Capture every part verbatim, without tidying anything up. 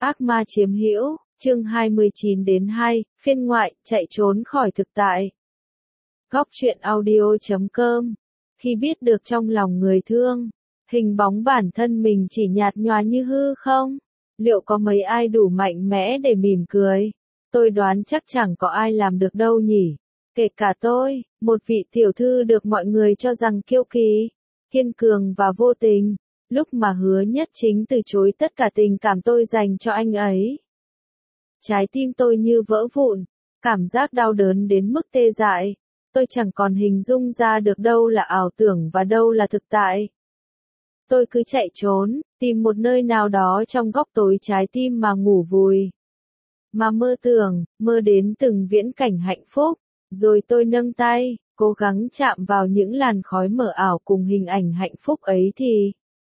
Ác ma chiếm hữu, chương hai mươi chín đến hai, phiên ngoại, chạy trốn khỏi thực tại. Góc truyện audio chấm com. Khi biết được trong lòng người thương, hình bóng bản thân mình chỉ nhạt nhòa như hư không? Liệu có mấy ai đủ mạnh mẽ để mỉm cười? Tôi đoán chắc chẳng có ai làm được đâu nhỉ. Kể cả tôi, một vị tiểu thư được mọi người cho rằng kiêu kỳ, kiên cường và vô tình. Lúc mà Hứa Nhất Chính từ chối tất cả tình cảm tôi dành cho anh ấy, trái tim tôi như vỡ vụn, cảm giác đau đớn đến mức tê dại. Tôi chẳng còn hình dung ra được đâu là ảo tưởng và đâu là thực tại. Tôi cứ chạy trốn, tìm một nơi nào đó trong góc tối trái tim mà ngủ vùi. Mà mơ tưởng, mơ đến từng viễn cảnh hạnh phúc. Rồi tôi nâng tay, cố gắng chạm vào những làn khói mờ ảo cùng hình ảnh hạnh phúc ấy thì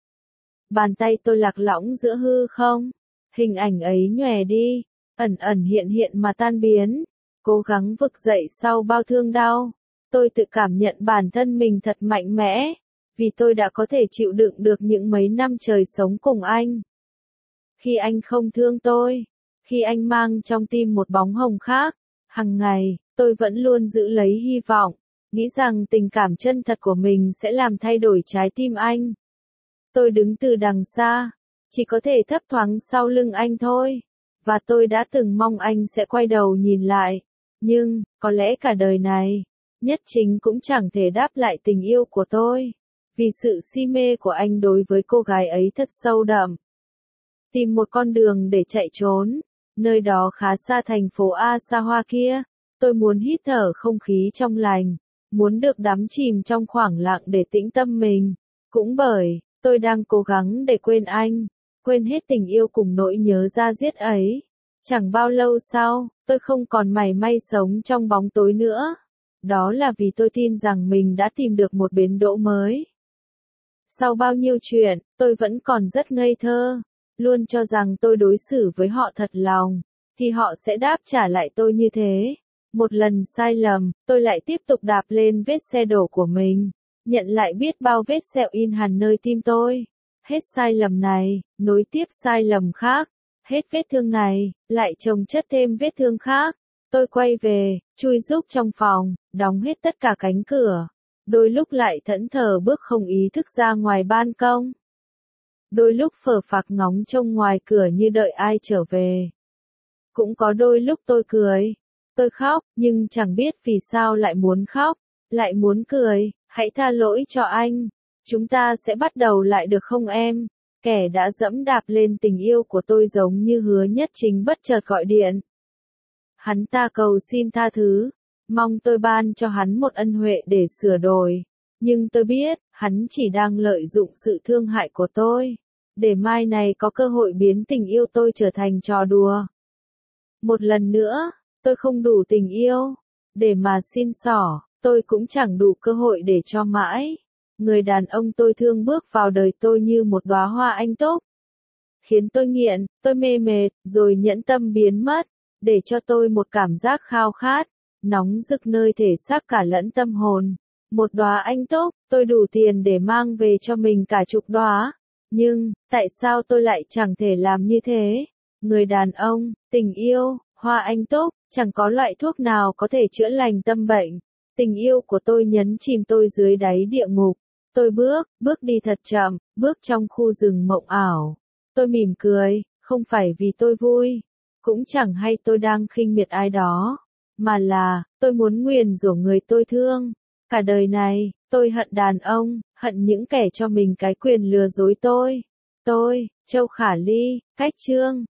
bàn tay tôi lạc lõng giữa hư không. Hình ảnh ấy nhòe đi, ẩn ẩn hiện hiện mà tan biến. Cố gắng vực dậy sau bao thương đau. Tôi tự cảm nhận bản thân mình thật mạnh mẽ, vì tôi đã có thể chịu đựng được những mấy năm trời sống cùng anh. Khi anh không thương tôi, khi anh mang trong tim một bóng hồng khác, hằng ngày, tôi vẫn luôn giữ lấy hy vọng, nghĩ rằng tình cảm chân thật của mình sẽ làm thay đổi trái tim anh. Tôi đứng từ đằng xa, chỉ có thể thấp thoáng sau lưng anh thôi, và tôi đã từng mong anh sẽ quay đầu nhìn lại, nhưng, có lẽ cả đời này, Nhất Chính cũng chẳng thể đáp lại tình yêu của tôi, vì sự si mê của anh đối với cô gái ấy thật sâu đậm. Tìm một con đường để chạy trốn, nơi đó khá xa thành phố Asawa kia, tôi muốn hít thở không khí trong lành, muốn được đắm chìm trong khoảng lặng để tĩnh tâm mình, cũng bởi tôi đang cố gắng để quên anh, quên hết tình yêu cùng nỗi nhớ da diết ấy. Chẳng bao lâu sau, tôi không còn mảy may sống trong bóng tối nữa. Đó là vì tôi tin rằng mình đã tìm được một bến đỗ mới. Sau bao nhiêu chuyện, tôi vẫn còn rất ngây thơ, luôn cho rằng tôi đối xử với họ thật lòng, thì họ sẽ đáp trả lại tôi như thế. Một lần sai lầm, tôi lại tiếp tục đạp lên vết xe đổ của mình, nhận lại biết bao vết sẹo in hằn nơi tim tôi. Hết sai lầm này, nối tiếp sai lầm khác. Hết vết thương này, lại chồng chất thêm vết thương khác. Tôi quay về, chui rúc trong phòng, đóng hết tất cả cánh cửa. Đôi lúc lại thẫn thờ bước không ý thức ra ngoài ban công. Đôi lúc phờ phạc ngóng trông ngoài cửa như đợi ai trở về. Cũng có đôi lúc tôi cười, tôi khóc, nhưng chẳng biết vì sao lại muốn khóc, lại muốn cười. Hãy tha lỗi cho anh. Chúng ta sẽ bắt đầu lại được không em? Kẻ đã dẫm đạp lên tình yêu của tôi giống như Hứa Nhất Chính bất chợt gọi điện. Hắn ta cầu xin tha thứ, mong tôi ban cho hắn một ân huệ để sửa đổi. Nhưng tôi biết, hắn chỉ đang lợi dụng sự thương hại của tôi, để mai này có cơ hội biến tình yêu tôi trở thành trò đùa. Một lần nữa, tôi không đủ tình yêu để mà xin xỏ, tôi cũng chẳng đủ cơ hội để cho mãi. Người đàn ông tôi thương bước vào đời tôi như một đóa hoa anh túc, khiến tôi nghiện, tôi mê mệt, rồi nhẫn tâm biến mất, để cho tôi một cảm giác khao khát, nóng rực nơi thể xác cả lẫn tâm hồn. Một đóa anh túc, tôi đủ tiền để mang về cho mình cả chục đóa. Nhưng, tại sao tôi lại chẳng thể làm như thế? Người đàn ông, tình yêu, hoa anh túc, chẳng có loại thuốc nào có thể chữa lành tâm bệnh. Tình yêu của tôi nhấn chìm tôi dưới đáy địa ngục. Tôi bước, bước đi thật chậm, bước trong khu rừng mộng ảo. Tôi mỉm cười, không phải vì tôi vui, cũng chẳng hay tôi đang khinh miệt ai đó, mà là, tôi muốn nguyền rủa người tôi thương. Cả đời này, tôi hận đàn ông, hận những kẻ cho mình cái quyền lừa dối tôi. Tôi, Châu Khả Ly, cách chương.